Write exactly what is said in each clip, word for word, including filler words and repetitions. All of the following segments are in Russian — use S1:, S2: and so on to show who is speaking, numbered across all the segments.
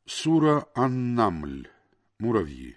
S1: Сура Ан-Намль. Муравьи.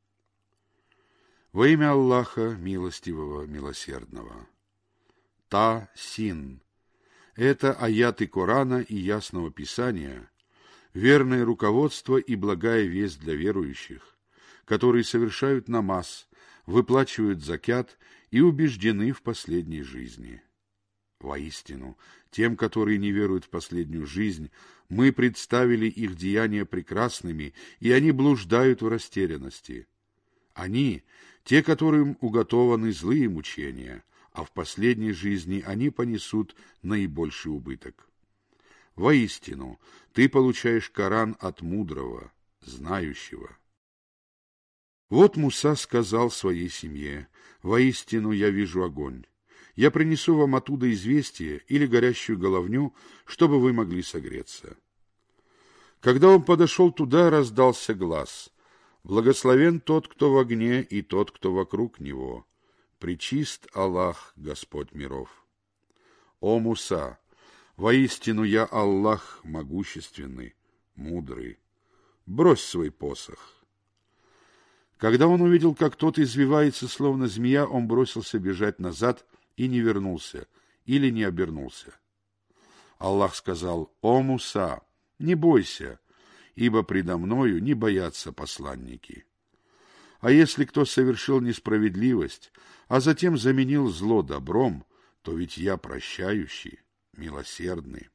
S1: Во имя Аллаха, милостивого, милосердного. Та-Син. Это аяты Корана и Ясного Писания, верное руководство и благая весть для верующих, которые совершают намаз, выплачивают закят и убеждены в последней жизни. Воистину, тем, которые не веруют в последнюю жизнь, мы представили их деяния прекрасными, и они блуждают в растерянности. Они — те, которым уготованы злые мучения, а в последней жизни они понесут наибольший убыток. Воистину, ты получаешь Коран от мудрого, знающего. Вот Муса сказал своей семье: «Воистину я вижу огонь. Я принесу вам оттуда известие или горящую головню, чтобы вы могли согреться». Когда он подошел туда, раздался глас: «Благословен тот, кто в огне, и тот, кто вокруг него. Пречист Аллах, Господь миров». «О Муса, воистину я Аллах могущественный, мудрый. Брось свой посох». Когда он увидел, как тот извивается, словно змея, он бросился бежать назад и не вернулся, или не обернулся. Аллах сказал: «О Муса, не бойся, ибо предо мною не боятся посланники. А если кто совершил несправедливость, а затем заменил зло добром, то ведь я прощающий, милосердный».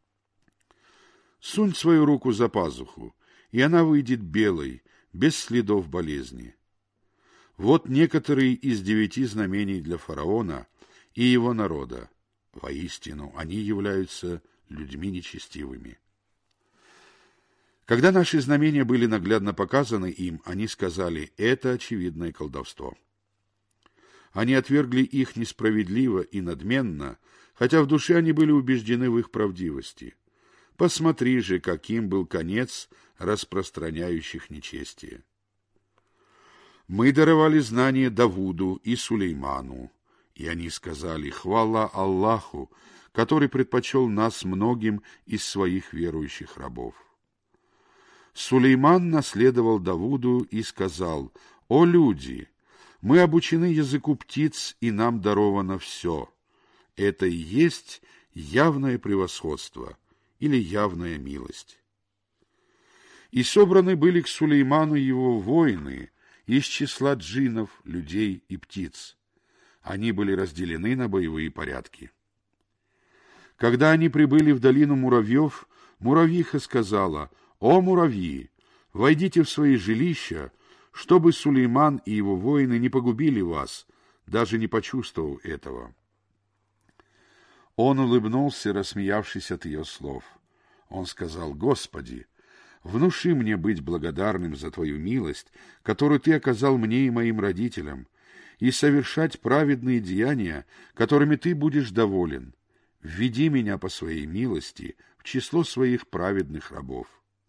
S1: Сунь свою руку за пазуху, и она выйдет белой, без следов болезни. Вот некоторые из девяти знамений для фараона и его народа. Воистину, они являются людьми нечестивыми. Когда наши знамения были наглядно показаны им, они сказали: «Это очевидное колдовство». Они отвергли их несправедливо и надменно, хотя в душе они были убеждены в их правдивости. Посмотри же, каким был конец распространяющих нечестие. Мы даровали знания Давуду и Сулейману, и они сказали: «Хвала Аллаху, который предпочел нас многим из своих верующих рабов». Сулейман наследовал Давуду и сказал: «О люди, мы обучены языку птиц, и нам даровано все. Это и есть явное превосходство или явная милость». И собраны были к Сулейману его воины из числа джиннов, людей и птиц. Они были разделены на боевые порядки. Когда они прибыли в долину муравьев, муравьиха сказала: «О муравьи, войдите в свои жилища, чтобы Сулейман и его воины не погубили вас, даже не почувствовав этого». Он улыбнулся, рассмеявшись от ее слов. Он сказал: «Господи, внуши мне быть благодарным за Твою милость, которую Ты оказал мне и моим родителям, и совершать праведные деяния, которыми Ты будешь доволен. Введи меня по Своей милости в число Своих праведных рабов».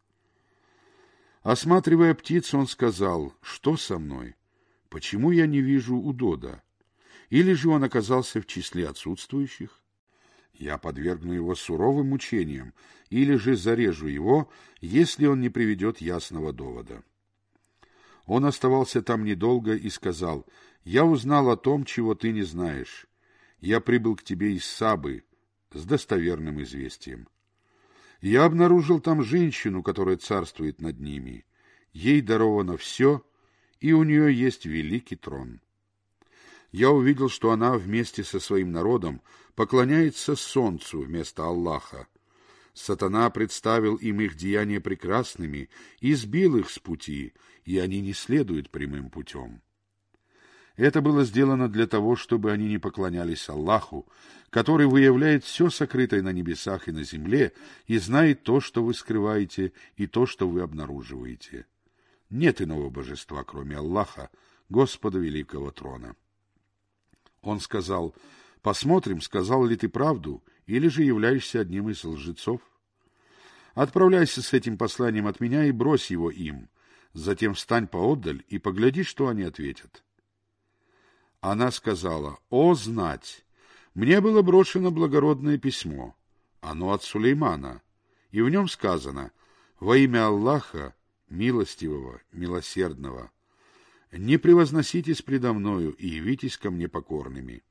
S1: Осматривая птиц, он сказал: «Что со мной? Почему я не вижу удода? Или же он оказался в числе отсутствующих? Я подвергну его суровым мучениям, или же зарежу его, если он не приведет ясного довода». Он оставался там недолго и сказал: «Я узнал о том, чего ты не знаешь. Я прибыл к тебе из Сабы с достоверным известием. Я обнаружил там женщину, которая царствует над ними. Ей даровано все, и у нее есть великий трон. Я увидел, что она вместе со своим народом поклоняется солнцу вместо Аллаха. Сатана представил им их деяния прекрасными и сбил их с пути, и они не следуют прямым путем. Это было сделано для того, чтобы они не поклонялись Аллаху, который выявляет все сокрытое на небесах и на земле и знает то, что вы скрываете, и то, что вы обнаруживаете. Нет иного божества, кроме Аллаха, Господа Великого Трона». Он сказал: «Посмотрим, сказал ли ты правду, или же являешься одним из лжецов. Отправляйся с этим посланием от меня и брось его им. Затем встань поотдаль и погляди, что они ответят». Она сказала: «О, знать! Мне было брошено благородное письмо. Оно от Сулеймана, и в нем сказано: во имя Аллаха, милостивого, милосердного, не превозноситесь предо мною и явитесь ко мне покорными».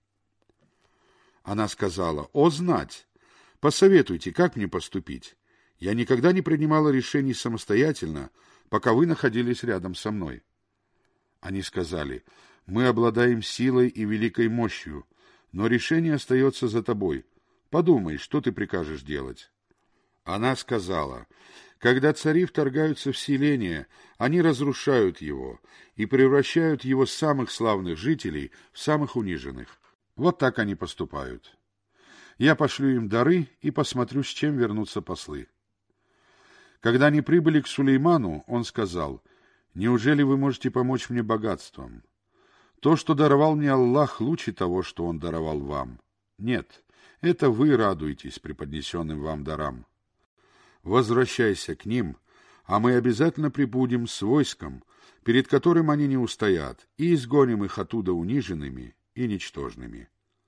S1: Она сказала: «О, знать! Посоветуйте, как мне поступить? Я никогда не принимала решений самостоятельно, пока вы находились рядом со мной». Они сказали: «Мы обладаем силой и великой мощью, но решение остается за тобой. Подумай, что ты прикажешь делать». Она сказала: «Когда цари вторгаются в селение, они разрушают его и превращают его самых славных жителей в самых униженных. Вот так они поступают. Я пошлю им дары и посмотрю, с чем вернутся послы». Когда они прибыли к Сулейману, он сказал: «Неужели вы можете помочь мне богатством? То, что даровал мне Аллах, лучше того, что Он даровал вам. Нет, это вы радуетесь преподнесенным вам дарам. Возвращайся к ним, а мы обязательно прибудем с войском, перед которым они не устоят, и изгоним их оттуда униженными и ничтожными».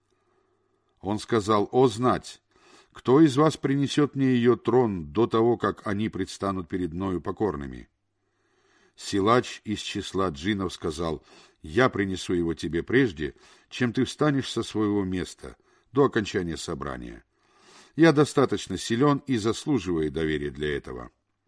S1: Он сказал: «О, знать! Кто из вас принесет мне ее трон до того, как они предстанут перед мною покорными?» Силач из числа джиннов сказал: «Я принесу его тебе прежде, чем ты встанешь со своего места до окончания собрания. Я достаточно силен и заслуживаю доверия для этого».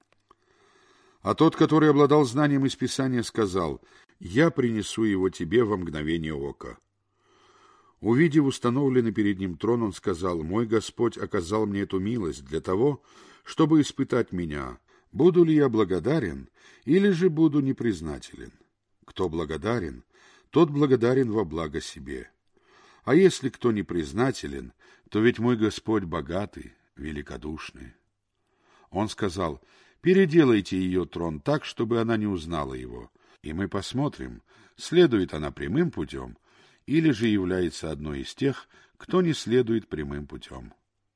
S1: А тот, который обладал знанием из Писания, сказал: «Я принесу его тебе во мгновение ока». Увидев установленный перед ним трон, он сказал: «Мой Господь оказал мне эту милость для того, чтобы испытать меня, буду ли я благодарен или же буду непризнателен. Кто благодарен, тот благодарен во благо себе. А если кто непризнателен, то ведь мой Господь богатый, великодушный». Он сказал: «Переделайте ее трон так, чтобы она не узнала его, и мы посмотрим, следует она прямым путем или же является одной из тех, кто не следует прямым путем».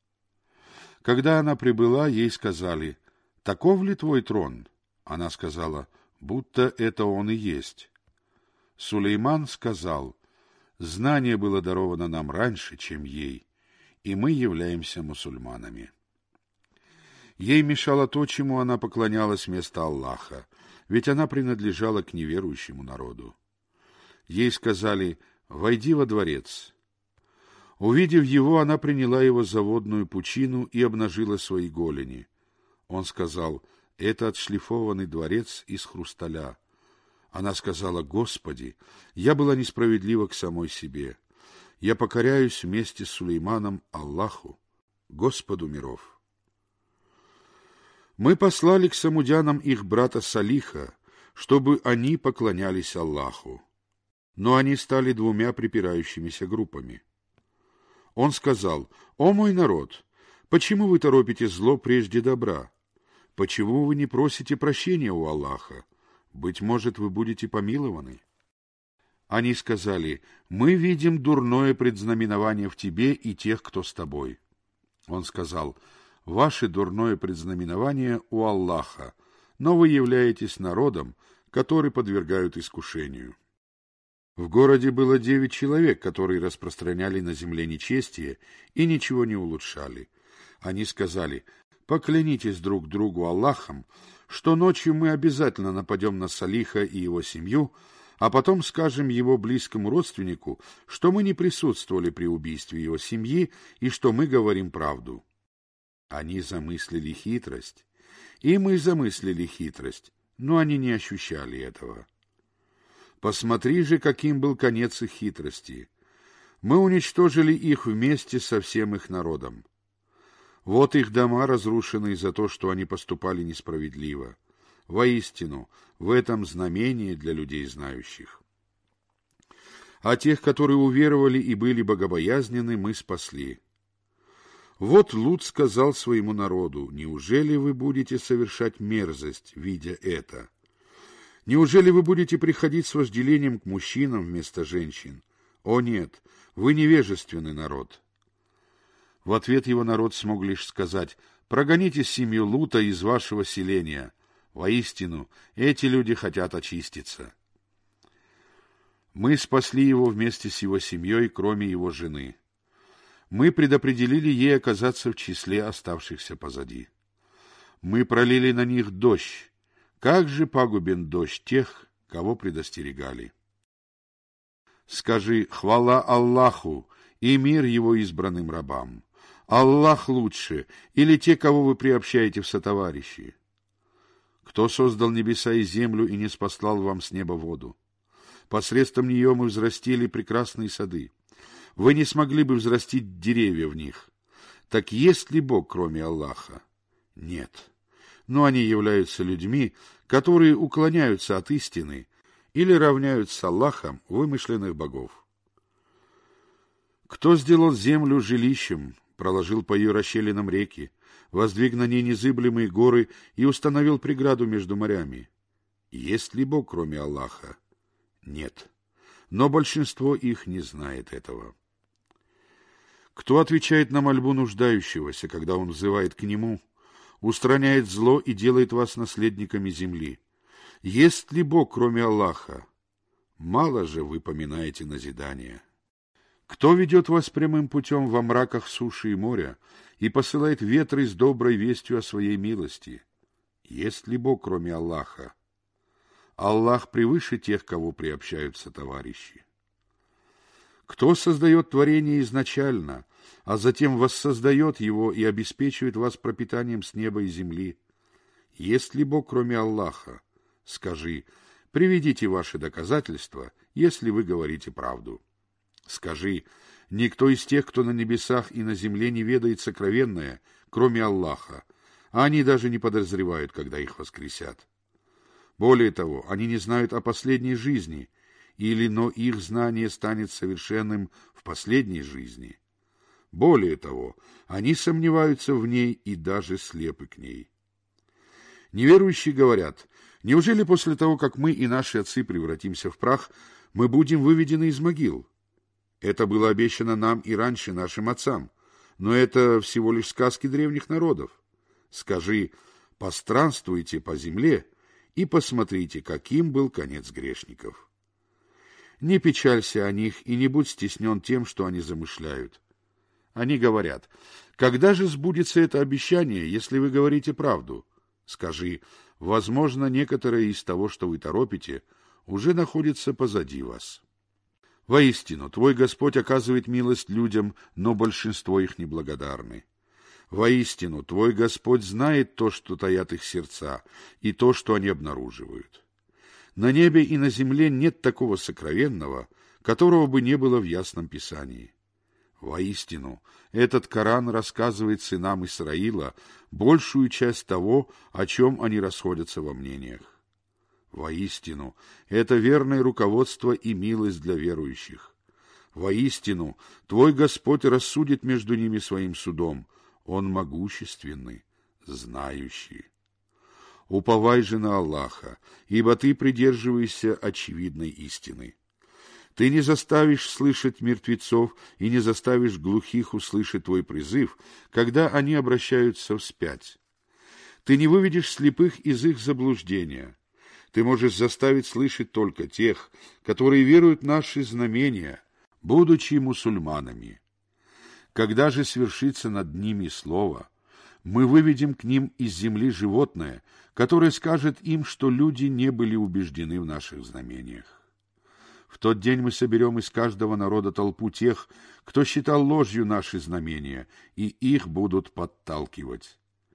S1: Когда она прибыла, ей сказали: «Таков ли твой трон?» Она сказала: «Будто это он и есть». Сулейман сказал: «Знание было даровано нам раньше, чем ей, и мы являемся мусульманами». Ей мешало то, чему она поклонялась вместо Аллаха, ведь она принадлежала к неверующему народу. Ей сказали: «Войди во дворец». Увидев его, она приняла его за водную пучину и обнажила свои голени. Он сказал: «Это отшлифованный дворец из хрусталя». Она сказала: «Господи, я была несправедлива к самой себе. Я покоряюсь вместе с Сулейманом Аллаху, Господу миров». Мы послали к самудянам их брата Салиха, чтобы они поклонялись Аллаху. Но они стали двумя припирающимися группами. Он сказал: «О мой народ, почему вы торопите зло прежде добра? Почему вы не просите прощения у Аллаха? Быть может, вы будете помилованы». Они сказали: «Мы видим дурное предзнаменование в тебе и тех, кто с тобой». Он сказал: «Ваше дурное предзнаменование у Аллаха, но вы являетесь народом, который подвергают искушению». В городе было девять человек, которые распространяли на земле нечестие и ничего не улучшали. Они сказали: «Поклянитесь друг другу Аллахом, что ночью мы обязательно нападем на Салиха и его семью, а потом скажем его близкому родственнику, что мы не присутствовали при убийстве его семьи и что мы говорим правду». Они замыслили хитрость, и мы замыслили хитрость, но они не ощущали этого. Посмотри же, каким был конец их хитрости. Мы уничтожили их вместе со всем их народом. Вот их дома разрушены за то, что они поступали несправедливо. Воистину, в этом знамение для людей знающих. А тех, которые уверовали и были богобоязненны, мы спасли. Вот Лут сказал своему народу: «Неужели вы будете совершать мерзость, видя это? Неужели вы будете приходить с вожделением к мужчинам вместо женщин? О нет, вы невежественный народ». В ответ его народ смог лишь сказать: «Прогоните семью Лута из вашего селения. Воистину, эти люди хотят очиститься». Мы спасли его вместе с его семьей, кроме его жены. Мы предопределили ей оказаться в числе оставшихся позади. Мы пролили на них дождь. Как же пагубен дождь тех, кого предостерегали. Скажи: хвала Аллаху и мир его избранным рабам. Аллах лучше, или те, кого вы приобщаете в сотоварищи? Кто создал небеса и землю и не спаслал вам с неба воду? Посредством нее мы взрастили прекрасные сады. Вы не смогли бы взрастить деревья в них. Так есть ли Бог, кроме Аллаха? Нет. Но они являются людьми, которые уклоняются от истины или равняют с Аллахом вымышленных богов. Кто сделал землю жилищем, проложил по ее расщелинам реки, воздвиг на ней незыблемые горы и установил преграду между морями? Есть ли Бог, кроме Аллаха? Нет. Но большинство их не знает этого. Кто отвечает на мольбу нуждающегося, когда он взывает к нему, устраняет зло и делает вас наследниками земли? Есть ли Бог, кроме Аллаха? Мало же вы поминаете назидание. Кто ведет вас прямым путем во мраках суши и моря и посылает ветры с доброй вестью о своей милости? Есть ли Бог, кроме Аллаха? Аллах превыше тех, кого приобщаются товарищи. Кто создает творение изначально, а затем воссоздает его и обеспечивает вас пропитанием с неба и земли? Есть ли Бог, кроме Аллаха? Скажи: приведите ваши доказательства, если вы говорите правду. Скажи: никто из тех, кто на небесах и на земле, не ведает сокровенное, кроме Аллаха, а они даже не подозревают, когда их воскресят. Более того, они не знают о последней жизни, или но их знание станет совершенным в последней жизни. Более того, они сомневаются в ней и даже слепы к ней. Неверующие говорят: неужели после того, как мы и наши отцы превратимся в прах, мы будем выведены из могил? Это было обещано нам и раньше нашим отцам, но это всего лишь сказки древних народов. Скажи: постранствуйте по земле и посмотрите, каким был конец грешников. Не печалься о них и не будь стеснен тем, что они замышляют. Они говорят: когда же сбудется это обещание, если вы говорите правду? Скажи: возможно, некоторое из того, что вы торопите, уже находится позади вас. Воистину, твой Господь оказывает милость людям, но большинство их неблагодарны. Воистину, твой Господь знает то, что таят их сердца, и то, что они обнаруживают. На небе и на земле нет такого сокровенного, которого бы не было в ясном Писании. Воистину, этот Коран рассказывает сынам Исраила большую часть того, о чем они расходятся во мнениях. Воистину, это верное руководство и милость для верующих. Воистину, твой Господь рассудит между ними своим судом. Он могущественный, знающий. Уповай же на Аллаха, ибо ты придерживаешься очевидной истины. Ты не заставишь слышать мертвецов и не заставишь глухих услышать твой призыв, когда они обращаются вспять. Ты не выведешь слепых из их заблуждения. Ты можешь заставить слышать только тех, которые веруют в наши знамения, будучи мусульманами. Когда же свершится над ними слово, мы выведем к ним из земли животное, которое скажет им, что люди не были убеждены в наших знамениях. В тот день мы соберем из каждого народа толпу тех, кто считал ложью наши знамения, и их будут подталкивать.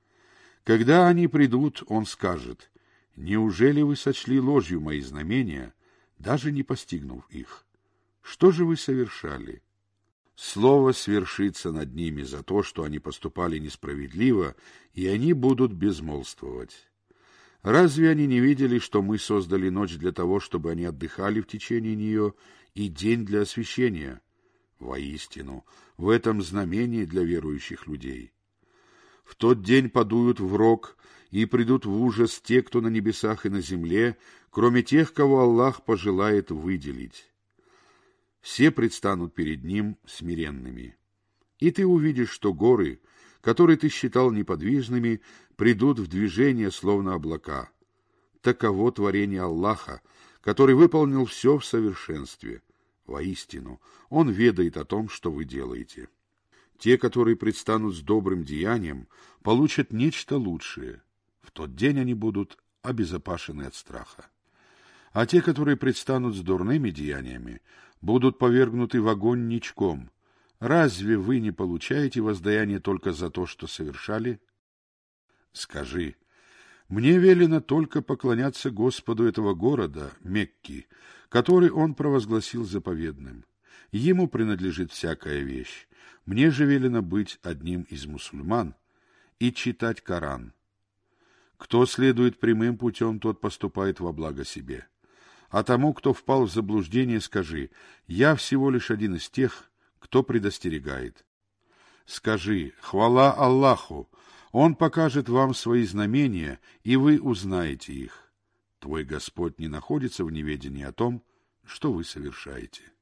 S1: Когда они придут, он скажет: неужели вы сочли ложью мои знамения, даже не постигнув их? Что же вы совершали? Слово свершится над ними за то, что они поступали несправедливо, и они будут безмолвствовать. Разве они не видели, что мы создали ночь для того, чтобы они отдыхали в течение нее, и день для освящения? Воистину, в этом знамение для верующих людей. В тот день подуют в рог, и придут в ужас те, кто на небесах и на земле, кроме тех, кого Аллах пожелает выделить. Все предстанут перед Ним смиренными. И ты увидишь, что горы, которые ты считал неподвижными, придут в движение, словно облака. Таково творение Аллаха, который выполнил все в совершенстве. Воистину, Он ведает о том, что вы делаете. Те, которые предстанут с добрым деянием, получат нечто лучшее. тот день они будут обезопасены от страха. А те, которые предстанут с дурными деяниями, будут повергнуты в огонь ничком. Разве вы не получаете воздаяние только за то, что совершали? Скажи, мне велено только поклоняться Господу этого города, Мекки, который он провозгласил заповедным. Ему принадлежит всякая вещь. Мне же велено быть одним из мусульман и читать Коран. Кто следует прямым путем, тот поступает во благо себе. А тому, кто впал в заблуждение, скажи, я всего лишь один из тех, кто предостерегает. Скажи, хвала Аллаху, Он покажет вам свои знамения, и вы узнаете их. Твой Господь не находится в неведении о том, что вы совершаете.